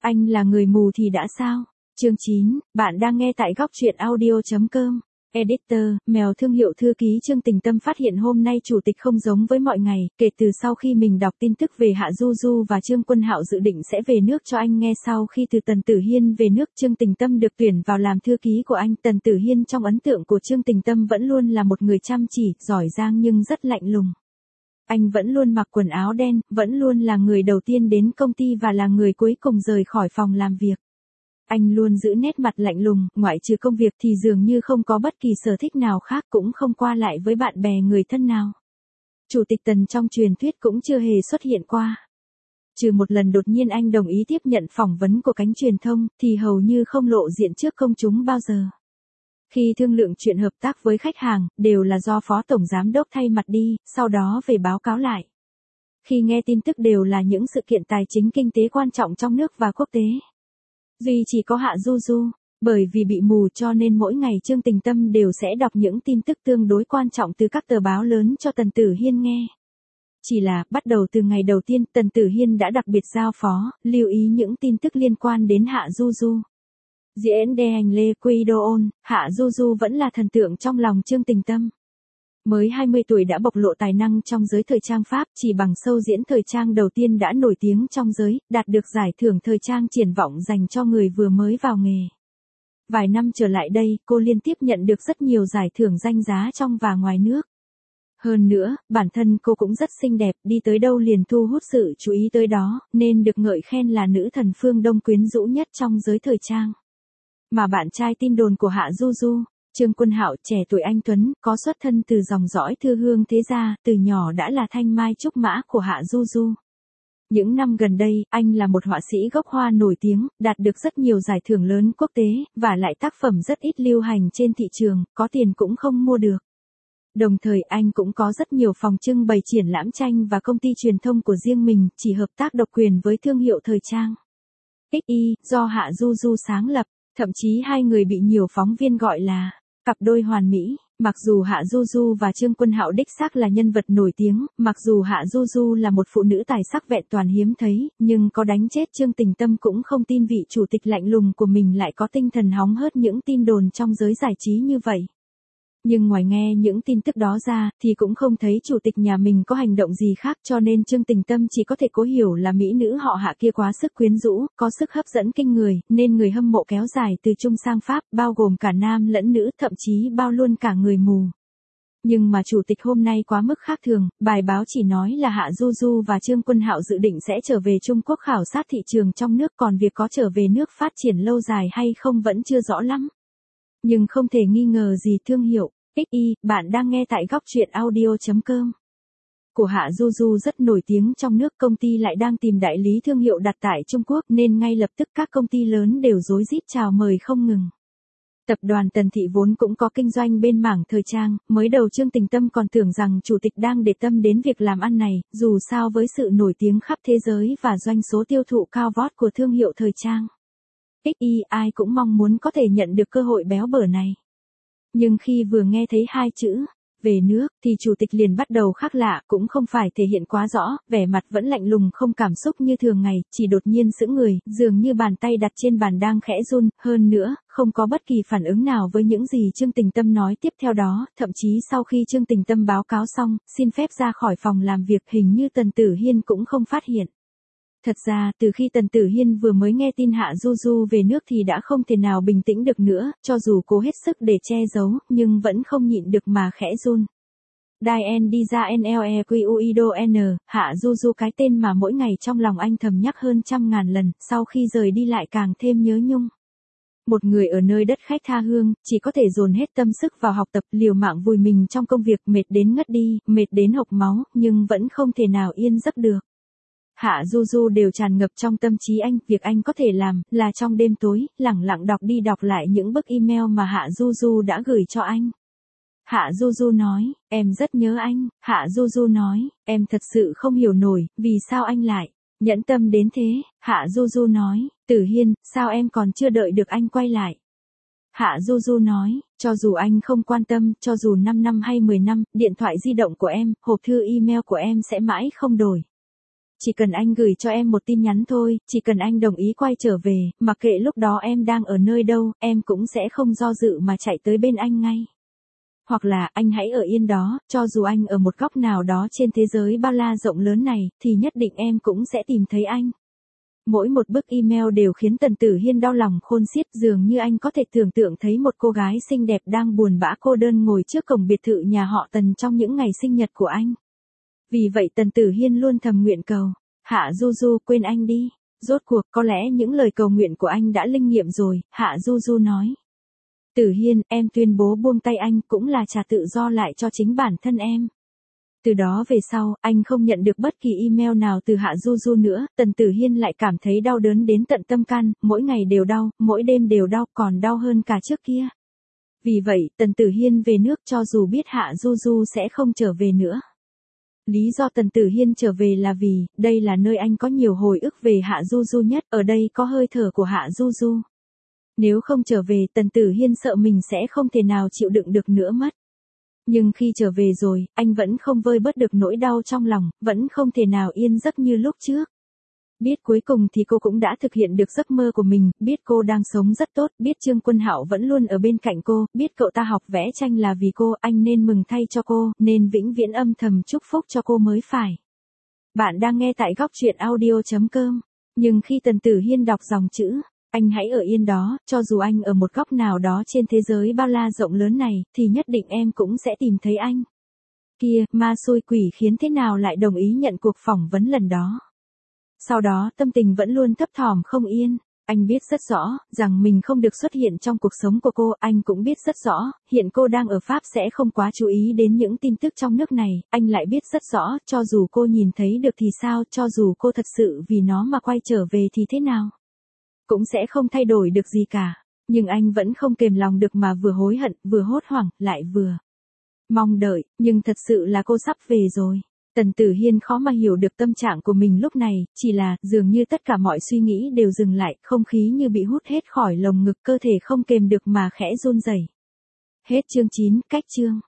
Anh là người mù thì đã sao? Chương 9, bạn đang nghe tại góc truyện audio.com. Editor, mèo thương hiệu thư ký Chương Tình Tâm phát hiện hôm nay chủ tịch không giống với mọi ngày, kể từ sau khi mình đọc tin tức về Hạ Du Du và Trương Quân Hạo dự định sẽ về nước cho anh nghe sau khi từ Tần Tử Hiên về nước. Chương Tình Tâm được tuyển vào làm thư ký của anh. Tần Tử Hiên trong ấn tượng của Chương Tình Tâm vẫn luôn là một người chăm chỉ, giỏi giang nhưng rất lạnh lùng. Anh vẫn luôn mặc quần áo đen, vẫn luôn là người đầu tiên đến công ty và là người cuối cùng rời khỏi phòng làm việc. Anh luôn giữ nét mặt lạnh lùng, ngoại trừ công việc thì dường như không có bất kỳ sở thích nào khác, cũng không qua lại với bạn bè người thân nào. Chủ tịch Tần trong truyền thuyết cũng chưa hề xuất hiện qua. Trừ một lần đột nhiên anh đồng ý tiếp nhận phỏng vấn của cánh truyền thông, thì hầu như không lộ diện trước công chúng bao giờ. Khi thương lượng chuyện hợp tác với khách hàng, đều là do Phó Tổng Giám đốc thay mặt đi, sau đó về báo cáo lại. Khi nghe tin tức đều là những sự kiện tài chính kinh tế quan trọng trong nước và quốc tế. Duy chỉ có Hạ Du Du, bởi vì bị mù cho nên mỗi ngày Chương Tình Tâm đều sẽ đọc những tin tức tương đối quan trọng từ các tờ báo lớn cho Tần Tử Hiên nghe. Chỉ là, bắt đầu từ ngày đầu tiên, Tần Tử Hiên đã đặc biệt giao phó, lưu ý những tin tức liên quan đến Hạ Du Du. Diễn đe hành Lê Quy Đô ôn, Hạ Du Du vẫn là thần tượng trong lòng Chương Tình Tâm. Mới 20 tuổi đã bộc lộ tài năng trong giới thời trang Pháp, chỉ bằng show diễn thời trang đầu tiên đã nổi tiếng trong giới, đạt được giải thưởng thời trang triển vọng dành cho người vừa mới vào nghề. Vài năm trở lại đây, cô liên tiếp nhận được rất nhiều giải thưởng danh giá trong và ngoài nước. Hơn nữa, bản thân cô cũng rất xinh đẹp, đi tới đâu liền thu hút sự chú ý tới đó, nên được ngợi khen là nữ thần phương Đông quyến rũ nhất trong giới thời trang. Mà bạn trai tin đồn của Hạ Du Du, Trương Quân Hạo, trẻ tuổi anh tuấn, có xuất thân từ dòng dõi thư hương thế gia, từ nhỏ đã là thanh mai trúc mã của Hạ Du Du. Những năm gần đây, anh là một họa sĩ gốc Hoa nổi tiếng, đạt được rất nhiều giải thưởng lớn quốc tế, và lại tác phẩm rất ít lưu hành trên thị trường, có tiền cũng không mua được. Đồng thời anh cũng có rất nhiều phòng trưng bày triển lãm tranh và công ty truyền thông của riêng mình, chỉ hợp tác độc quyền với thương hiệu thời trang XY, do Hạ Du Du sáng lập. Thậm chí hai người bị nhiều phóng viên gọi là cặp đôi hoàn mỹ. Mặc dù Hạ Du Du và Trương Quân Hạo đích xác là nhân vật nổi tiếng, mặc dù Hạ Du Du là một phụ nữ tài sắc vẹn toàn hiếm thấy, nhưng có đánh chết Chương Tình Tâm cũng không tin vị chủ tịch lạnh lùng của mình lại có tinh thần hóng hớt những tin đồn trong giới giải trí như vậy. Nhưng ngoài nghe những tin tức đó ra, thì cũng không thấy chủ tịch nhà mình có hành động gì khác, cho nên Chương Tình Tâm chỉ có thể cố hiểu là mỹ nữ họ Hạ kia quá sức quyến rũ, có sức hấp dẫn kinh người, nên người hâm mộ kéo dài từ Trung sang Pháp, bao gồm cả nam lẫn nữ, thậm chí bao luôn cả người mù. Nhưng mà chủ tịch hôm nay quá mức khác thường, bài báo chỉ nói là Hạ Du Du và Trương Quân Hạo dự định sẽ trở về Trung Quốc khảo sát thị trường trong nước, còn việc có trở về nước phát triển lâu dài hay không vẫn chưa rõ lắm. Nhưng không thể nghi ngờ gì thương hiệu XY, bạn đang nghe tại góc truyện audio.com. Của Hạ Du Du rất nổi tiếng trong nước, công ty lại đang tìm đại lý thương hiệu đặt tại Trung Quốc nên ngay lập tức các công ty lớn đều rối rít chào mời không ngừng. Tập đoàn Tần Thị vốn cũng có kinh doanh bên mảng thời trang, mới đầu Chương Tình Tâm còn tưởng rằng chủ tịch đang để tâm đến việc làm ăn này, dù sao với sự nổi tiếng khắp thế giới và doanh số tiêu thụ cao vót của thương hiệu thời trang XY, ai cũng mong muốn có thể nhận được cơ hội béo bở này. Nhưng khi vừa nghe thấy hai chữ về nước, thì chủ tịch liền bắt đầu khác lạ, cũng không phải thể hiện quá rõ, vẻ mặt vẫn lạnh lùng không cảm xúc như thường ngày, chỉ đột nhiên sững người, dường như bàn tay đặt trên bàn đang khẽ run, hơn nữa, không có bất kỳ phản ứng nào với những gì Chương Tình Tâm nói tiếp theo đó, thậm chí sau khi Chương Tình Tâm báo cáo xong, xin phép ra khỏi phòng làm việc, hình như Tần Tử Hiên cũng không phát hiện. Thật ra, từ khi Tần Tử Hiên vừa mới nghe tin Hạ Du Du về nước thì đã không thể nào bình tĩnh được nữa, cho dù cố hết sức để che giấu, nhưng vẫn không nhịn được mà khẽ run. Dien đi ra NLEQUIDON, Hạ Du Du, cái tên mà mỗi ngày trong lòng anh thầm nhắc hơn 100.000 lần, sau khi rời đi lại càng thêm nhớ nhung. Một người ở nơi đất khách tha hương, chỉ có thể dồn hết tâm sức vào học tập, liều mạng vùi mình trong công việc, mệt đến ngất đi, mệt đến hộc máu, nhưng vẫn không thể nào yên giấc được. Hạ Du Du đều tràn ngập trong tâm trí anh, việc anh có thể làm, là trong đêm tối, lẳng lặng đọc đi đọc lại những bức email mà Hạ Du Du đã gửi cho anh. Hạ Du Du nói, em rất nhớ anh. Hạ Du Du nói, em thật sự không hiểu nổi, vì sao anh lại nhẫn tâm đến thế. Hạ Du Du nói, Tử Hiên, sao em còn chưa đợi được anh quay lại. Hạ Du Du nói, cho dù anh không quan tâm, cho dù 5 năm hay 10 năm, điện thoại di động của em, hộp thư email của em sẽ mãi không đổi. Chỉ cần anh gửi cho em một tin nhắn thôi, chỉ cần anh đồng ý quay trở về, mặc kệ lúc đó em đang ở nơi đâu, em cũng sẽ không do dự mà chạy tới bên anh ngay. Hoặc là anh hãy ở yên đó, cho dù anh ở một góc nào đó trên thế giới bao la rộng lớn này, thì nhất định em cũng sẽ tìm thấy anh. Mỗi một bức email đều khiến Tần Tử Hiên đau lòng khôn xiết, dường như anh có thể tưởng tượng thấy một cô gái xinh đẹp đang buồn bã cô đơn ngồi trước cổng biệt thự nhà họ Tần trong những ngày sinh nhật của anh. Vì vậy Tần Tử Hiên luôn thầm nguyện cầu, Hạ Du Du quên anh đi. Rốt cuộc có lẽ những lời cầu nguyện của anh đã linh nghiệm rồi, Hạ Du Du nói. Tử Hiên, em tuyên bố buông tay anh cũng là trả tự do lại cho chính bản thân em. Từ đó về sau, anh không nhận được bất kỳ email nào từ Hạ Du Du nữa, Tần Tử Hiên lại cảm thấy đau đớn đến tận tâm can, mỗi ngày đều đau, mỗi đêm đều đau, còn đau hơn cả trước kia. Vì vậy, Tần Tử Hiên về nước cho dù biết Hạ Du Du sẽ không trở về nữa. Lý do Tần Tử Hiên trở về là vì, đây là nơi anh có nhiều hồi ức về Hạ Du Du nhất, ở đây có hơi thở của Hạ Du Du. Nếu không trở về, Tần Tử Hiên sợ mình sẽ không thể nào chịu đựng được nữa mất. Nhưng khi trở về rồi, anh vẫn không vơi bớt được nỗi đau trong lòng, vẫn không thể nào yên giấc như lúc trước. Biết cuối cùng thì cô cũng đã thực hiện được giấc mơ của mình, biết cô đang sống rất tốt, biết Trương Quân Hạo vẫn luôn ở bên cạnh cô, biết cậu ta học vẽ tranh là vì cô, anh nên mừng thay cho cô, nên vĩnh viễn âm thầm chúc phúc cho cô mới phải. Bạn đang nghe tại góc truyện audio.com. Nhưng khi Tần Tử Hiên đọc dòng chữ, anh hãy ở yên đó, cho dù anh ở một góc nào đó trên thế giới bao la rộng lớn này, thì nhất định em cũng sẽ tìm thấy anh. Kia, ma xui quỷ khiến thế nào lại đồng ý nhận cuộc phỏng vấn lần đó. Sau đó tâm tình vẫn luôn thấp thỏm không yên. Anh biết rất rõ, rằng mình không được xuất hiện trong cuộc sống của cô, anh cũng biết rất rõ, hiện cô đang ở Pháp sẽ không quá chú ý đến những tin tức trong nước này, anh lại biết rất rõ, cho dù cô nhìn thấy được thì sao, cho dù cô thật sự vì nó mà quay trở về thì thế nào. Cũng sẽ không thay đổi được gì cả, nhưng anh vẫn không kềm lòng được mà vừa hối hận, vừa hốt hoảng, lại vừa mong đợi, nhưng thật sự là cô sắp về rồi. Tần Tử Hiên khó mà hiểu được tâm trạng của mình lúc này, chỉ là, dường như tất cả mọi suy nghĩ đều dừng lại, không khí như bị hút hết khỏi lồng ngực, cơ thể không kềm được mà khẽ run rẩy. Hết chương 9, cách chương.